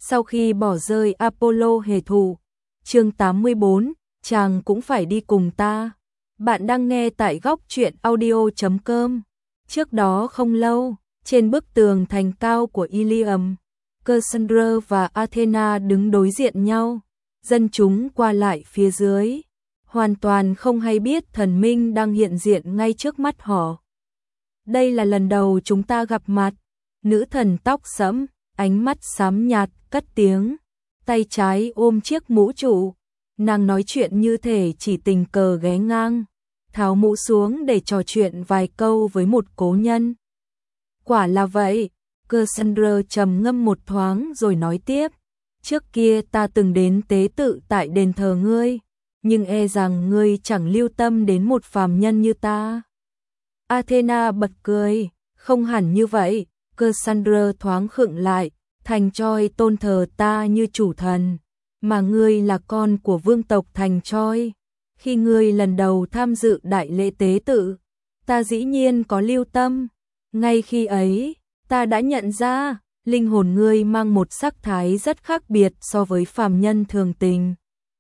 sau khi bỏ rơi Apollo hề thù. Chương 84, chàng cũng phải đi cùng ta. Bạn đang nghe tại góc truyện audio.com. Trước đó không lâu, trên bức tường thành cao của Ilium, Cassandra và Athena đứng đối diện nhau, dân chúng qua lại phía dưới, hoàn toàn không hay biết thần minh đang hiện diện ngay trước mắt họ. Đây là lần đầu chúng ta gặp mặt, nữ thần tóc sẫm, ánh mắt xám nhạt, cất tiếng, tay trái ôm chiếc mũ trụ, nàng nói chuyện như thể chỉ tình cờ ghé ngang, tháo mũ xuống để trò chuyện vài câu với một cố nhân. Quả là vậy, Cassandra trầm ngâm một thoáng rồi nói tiếp, trước kia ta từng đến tế tự tại đền thờ ngươi, nhưng e rằng ngươi chẳng lưu tâm đến một phàm nhân như ta. Athena bật cười, không hẳn như vậy, Cassandra thoáng khựng lại, thành Troy tôn thờ ta như chủ thần, mà ngươi là con của vương tộc thành Troy. Khi ngươi lần đầu tham dự đại lễ tế tự, ta dĩ nhiên có lưu tâm, ngay khi ấy, ta đã nhận ra, linh hồn ngươi mang một sắc thái rất khác biệt so với phàm nhân thường tình.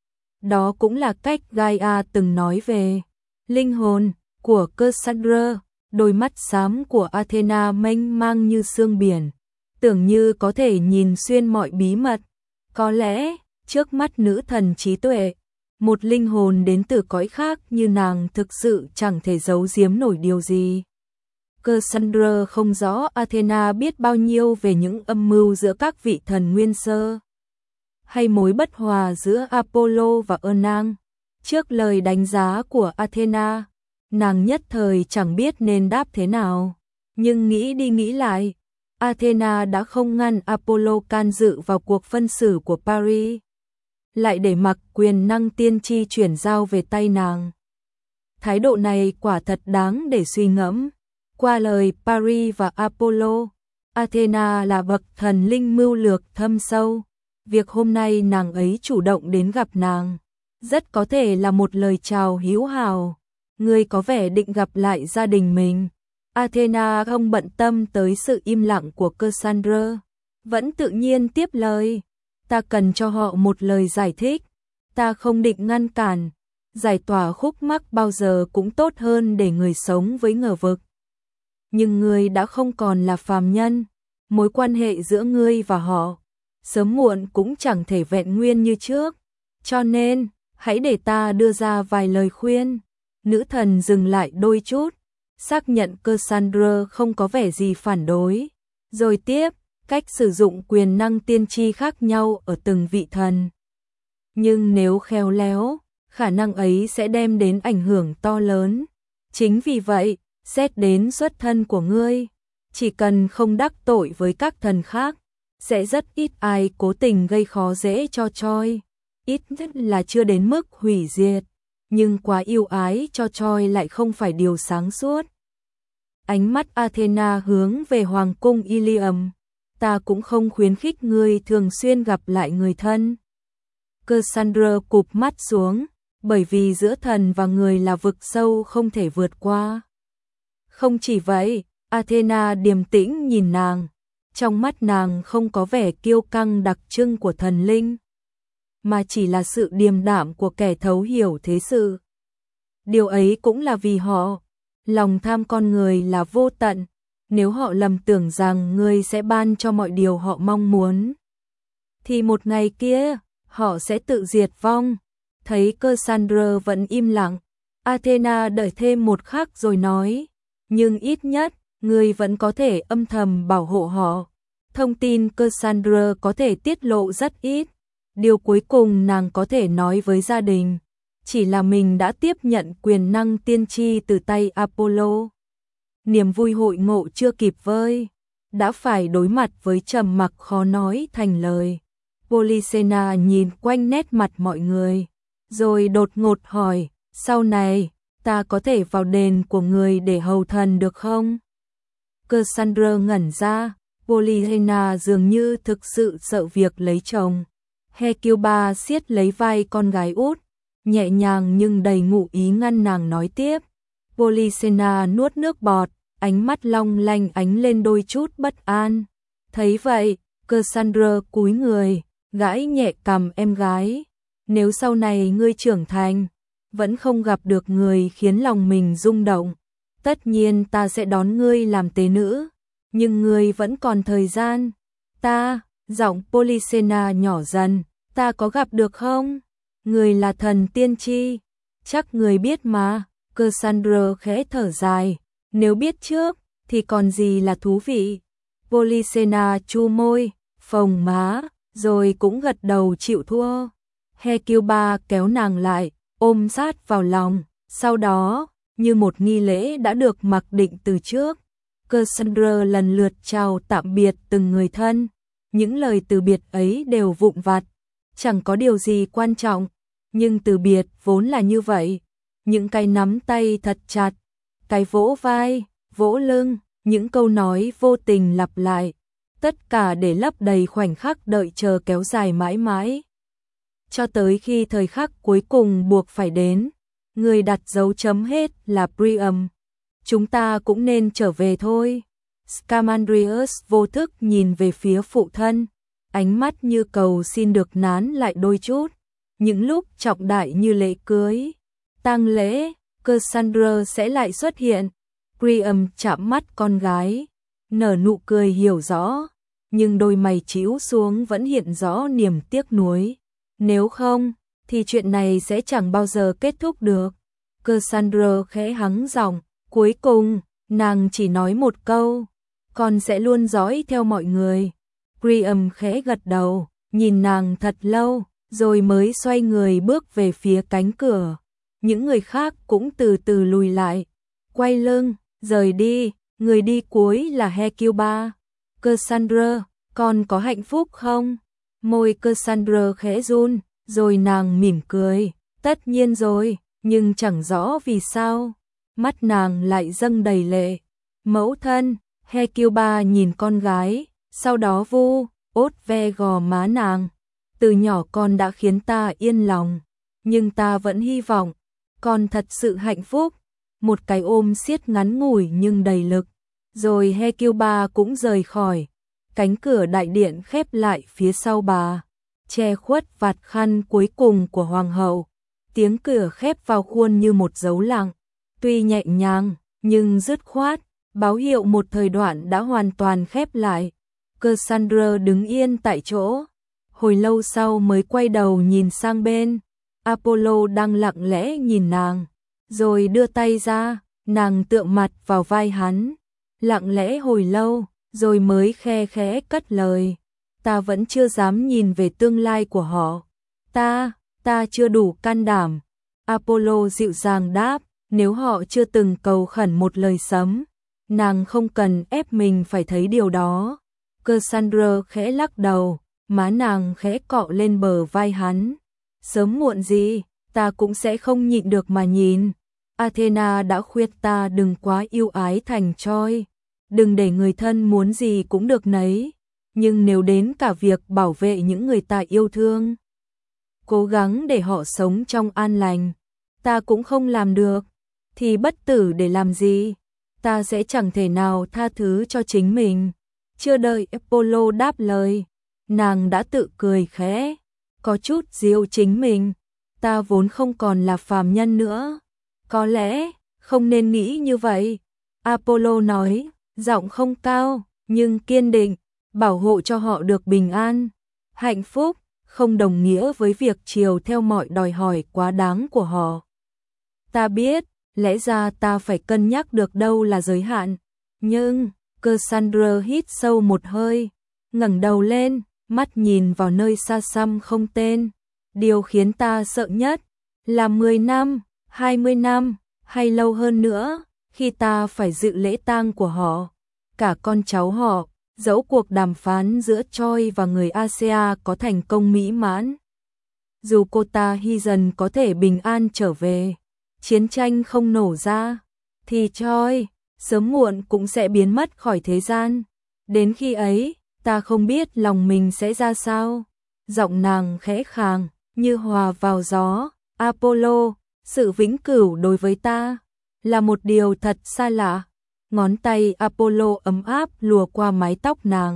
Đó cũng là cách Gaia từng nói về linh hồn của Cassandra, đôi mắt xám của Athena mênh mang như sương biển, tưởng như có thể nhìn xuyên mọi bí mật. Có lẽ, trước mắt nữ thần trí tuệ, một linh hồn đến từ cõi khác như nàng thực sự chẳng thể giấu giếm nổi điều gì. Cassandra không rõ Athena biết bao nhiêu về những âm mưu giữa các vị thần nguyên sơ, hay mối bất hòa giữa Apollo và Ernang. Trước lời đánh giá của Athena, nàng nhất thời chẳng biết nên đáp thế nào, nhưng nghĩ đi nghĩ lại, Athena đã không ngăn Apollo can dự vào cuộc phân xử của Paris, lại để mặc quyền năng tiên tri chuyển giao về tay nàng. Thái độ này quả thật đáng để suy ngẫm. Qua lời Paris và Apollo, Athena là bậc thần linh mưu lược thâm sâu. Việc hôm nay nàng ấy chủ động đến gặp nàng, rất có thể là một lời chào hữu hảo. Ngươi có vẻ định gặp lại gia đình mình. Athena không bận tâm tới sự im lặng của Cassandra, vẫn tự nhiên tiếp lời. Ta cần cho họ một lời giải thích. Ta không định ngăn cản. Giải tỏa khúc mắc bao giờ cũng tốt hơn để người sống với ngờ vực. Nhưng ngươi đã không còn là phàm nhân. Mối quan hệ giữa ngươi và họ, sớm muộn cũng chẳng thể vẹn nguyên như trước. Cho nên, hãy để ta đưa ra vài lời khuyên. Nữ thần dừng lại đôi chút, xác nhận Cassandra không có vẻ gì phản đối. Rồi tiếp, cách sử dụng quyền năng tiên tri khác nhau ở từng vị thần. Nhưng nếu khéo léo, khả năng ấy sẽ đem đến ảnh hưởng to lớn. Chính vì vậy, xét đến xuất thân của ngươi, chỉ cần không đắc tội với các thần khác, sẽ rất ít ai cố tình gây khó dễ cho Troy. Ít nhất là chưa đến mức hủy diệt, nhưng quá yêu ái cho Troy lại không phải điều sáng suốt. Ánh mắt Athena hướng về hoàng cung Ilium. Ta cũng không khuyến khích ngươi thường xuyên gặp lại người thân. Cassandra cụp mắt xuống, bởi vì giữa thần và người là vực sâu không thể vượt qua. Không chỉ vậy, Athena điềm tĩnh nhìn nàng, trong mắt nàng không có vẻ kiêu căng đặc trưng của thần linh, mà chỉ là sự điềm đạm của kẻ thấu hiểu thế sự. Điều ấy cũng là vì họ, lòng tham con người là vô tận, nếu họ lầm tưởng rằng ngươi sẽ ban cho mọi điều họ mong muốn, thì một ngày kia, họ sẽ tự diệt vong. Thấy Cassandra vẫn im lặng, Athena đợi thêm một khắc rồi nói, nhưng ít nhất, ngươi vẫn có thể âm thầm bảo hộ họ. Thông tin Cassandra có thể tiết lộ rất ít. Điều cuối cùng nàng có thể nói với gia đình, chỉ là mình đã tiếp nhận quyền năng tiên tri từ tay Apollo. Niềm vui hội ngộ chưa kịp vơi, đã phải đối mặt với trầm mặc khó nói thành lời. Polixena nhìn quanh nét mặt mọi người, rồi đột ngột hỏi, sau này, ta có thể vào đền của người để hầu thần được không? Cassandra ngẩn ra, Polixena dường như thực sự sợ việc lấy chồng. Hecuba siết lấy vai con gái út, nhẹ nhàng nhưng đầy ngụ ý ngăn nàng nói tiếp. Polixena nuốt nước bọt, ánh mắt long lanh ánh lên đôi chút bất an. Thấy vậy, Cassandra cúi người, gãi nhẹ cằm em gái. Nếu sau này ngươi trưởng thành, vẫn không gặp được người khiến lòng mình rung động, tất nhiên ta sẽ đón ngươi làm tế nữ, nhưng ngươi vẫn còn thời gian. Ta, giọng Polixena nhỏ dần, ta có gặp được không? Ngươi là thần tiên tri, chắc ngươi biết mà. Cassandra khẽ thở dài, nếu biết trước, thì còn gì là thú vị. Polixena chu môi, phồng má, rồi cũng gật đầu chịu thua. Hecuba kéo nàng lại, ôm sát vào lòng, sau đó, như một nghi lễ đã được mặc định từ trước, Cassandra lần lượt chào tạm biệt từng người thân. Những lời từ biệt ấy đều vụn vặt, chẳng có điều gì quan trọng, nhưng từ biệt vốn là như vậy. Những cái nắm tay thật chặt, cái vỗ vai, vỗ lưng, những câu nói vô tình lặp lại, tất cả để lấp đầy khoảnh khắc đợi chờ kéo dài mãi mãi. Cho tới khi thời khắc cuối cùng buộc phải đến, người đặt dấu chấm hết là Priam. Chúng ta cũng nên trở về thôi. Scamandrius vô thức nhìn về phía phụ thân, ánh mắt như cầu xin được nán lại đôi chút. Những lúc trọng đại như lễ cưới, tang lễ, Cassandra sẽ lại xuất hiện. Priam chạm mắt con gái, nở nụ cười hiểu rõ, nhưng đôi mày trĩu xuống vẫn hiện rõ niềm tiếc nuối. Nếu không, thì chuyện này sẽ chẳng bao giờ kết thúc được. Cassandra khẽ hắng giọng, cuối cùng, nàng chỉ nói một câu, con sẽ luôn dõi theo mọi người. Priam khẽ gật đầu, nhìn nàng thật lâu, rồi mới xoay người bước về phía cánh cửa. Những người khác cũng từ từ lùi lại, quay lưng, rời đi. Người đi cuối là Hecuba. Cassandra, con có hạnh phúc không? Môi Cassandra khẽ run, rồi nàng mỉm cười. Tất nhiên rồi, nhưng chẳng rõ vì sao. Mắt nàng lại dâng đầy lệ. Mẫu thân, Hecuba nhìn con gái, sau đó vu ốt ve gò má nàng. Từ nhỏ con đã khiến ta yên lòng, nhưng ta vẫn hy vọng con thật sự hạnh phúc. Một cái ôm siết ngắn ngủi nhưng đầy lực, rồi Hecuba cũng rời khỏi. Cánh cửa đại điện khép lại phía sau bà, che khuất vạt khăn cuối cùng của hoàng hậu. Tiếng cửa khép vào khuôn như một dấu lặng, tuy nhẹ nhàng nhưng dứt khoát, báo hiệu một thời đoạn đã hoàn toàn khép lại. Cassandra đứng yên tại chỗ, hồi lâu sau mới quay đầu nhìn sang bên. Apollo đang lặng lẽ nhìn nàng, rồi đưa tay ra, nàng tựa mặt vào vai hắn, lặng lẽ hồi lâu, rồi mới khe khẽ cất lời. Ta vẫn chưa dám nhìn về tương lai của họ. Ta chưa đủ can đảm. Apollo dịu dàng đáp, nếu họ chưa từng cầu khẩn một lời sấm, nàng không cần ép mình phải thấy điều đó. Cassandra khẽ lắc đầu, má nàng khẽ cọ lên bờ vai hắn. Sớm muộn gì, ta cũng sẽ không nhịn được mà nhìn. Athena đã khuyên ta đừng quá yêu ái thành Troy, đừng để người thân muốn gì cũng được nấy. Nhưng nếu đến cả việc bảo vệ những người ta yêu thương, cố gắng để họ sống trong an lành, ta cũng không làm được, thì bất tử để làm gì? Ta sẽ chẳng thể nào tha thứ cho chính mình. Chưa đợi Apollo đáp lời, nàng đã tự cười khẽ, có chút giễu chính mình. Ta vốn không còn là phàm nhân nữa. Có lẽ không nên nghĩ như vậy. Apollo nói, giọng không cao nhưng kiên định, bảo hộ cho họ được bình an. Hạnh phúc không đồng nghĩa với việc chiều theo mọi đòi hỏi quá đáng của họ. Ta biết, lẽ ra ta phải cân nhắc được đâu là giới hạn. Nhưng, Cassandra hít sâu một hơi, ngẩng đầu lên, mắt nhìn vào nơi xa xăm không tên. Điều khiến ta sợ nhất là 10 năm, 20 năm, hay lâu hơn nữa, khi ta phải dự lễ tang của họ, cả con cháu họ, dẫu cuộc đàm phán giữa Troy và người Asia có thành công mỹ mãn. Dù cô ta hy dần có thể bình an trở về, chiến tranh không nổ ra, thì Troy sớm muộn cũng sẽ biến mất khỏi thế gian. Đến khi ấy, ta không biết lòng mình sẽ ra sao. Giọng nàng khẽ khàng, như hòa vào gió. Apollo, sự vĩnh cửu đối với ta là một điều thật xa lạ. Ngón tay Apollo ấm áp lùa qua mái tóc nàng,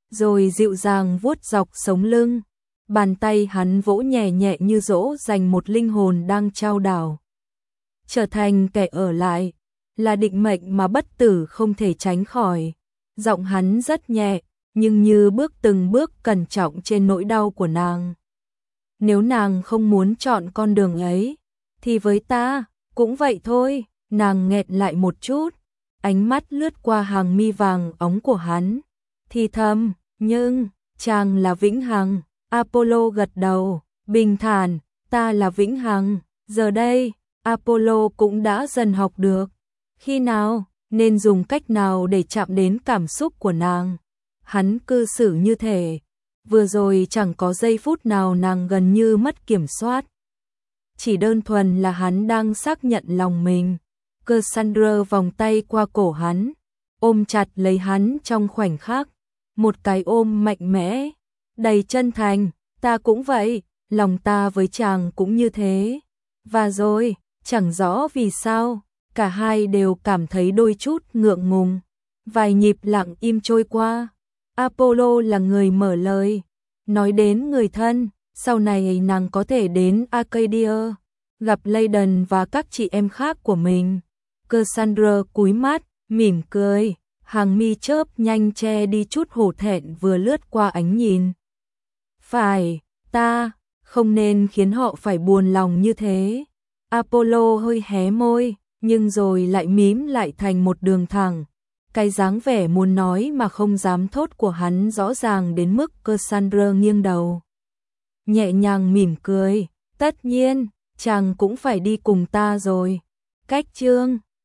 rồi dịu dàng vuốt dọc sống lưng. Bàn tay hắn vỗ nhẹ nhẹ như dỗ dành một linh hồn đang trao đảo. Trở thành kẻ ở lại, là định mệnh mà bất tử không thể tránh khỏi. Giọng hắn rất nhẹ, nhưng như bước từng bước cẩn trọng trên nỗi đau của nàng. Nếu nàng không muốn chọn con đường ấy, thì với ta, cũng vậy thôi. Nàng nghẹn lại một chút, ánh mắt lướt qua hàng mi vàng óng của hắn. Thì thầm, nhưng, chàng là vĩnh hằng. Apollo gật đầu, bình thản, ta là vĩnh hằng. Giờ đây, Apollo cũng đã dần học được. Khi nào, nên dùng cách nào để chạm đến cảm xúc của nàng. Hắn cư xử như thể, vừa rồi chẳng có giây phút nào nàng gần như mất kiểm soát. Chỉ đơn thuần là hắn đang xác nhận lòng mình. Cassandra vòng tay qua cổ hắn, ôm chặt lấy hắn trong khoảnh khắc. Một cái ôm mạnh mẽ, đầy chân thành, ta cũng vậy, lòng ta với chàng cũng như thế. Và rồi, chẳng rõ vì sao, cả hai đều cảm thấy đôi chút ngượng ngùng. Vài nhịp lặng im trôi qua, Apollo là người mở lời, nói đến người thân, sau này nàng có thể đến Arcadia, gặp Layden và các chị em khác của mình. Cassandra cúi mắt, mỉm cười, hàng mi chớp nhanh che đi chút hổ thẹn vừa lướt qua ánh nhìn. Phải, ta, không nên khiến họ phải buồn lòng như thế. Apollo hơi hé môi, nhưng rồi lại mím lại thành một đường thẳng. Cái dáng vẻ muốn nói mà không dám thốt của hắn rõ ràng đến mức Cassandra nghiêng đầu. Nhẹ nhàng mỉm cười, tất nhiên, chàng cũng phải đi cùng ta rồi. Cách chương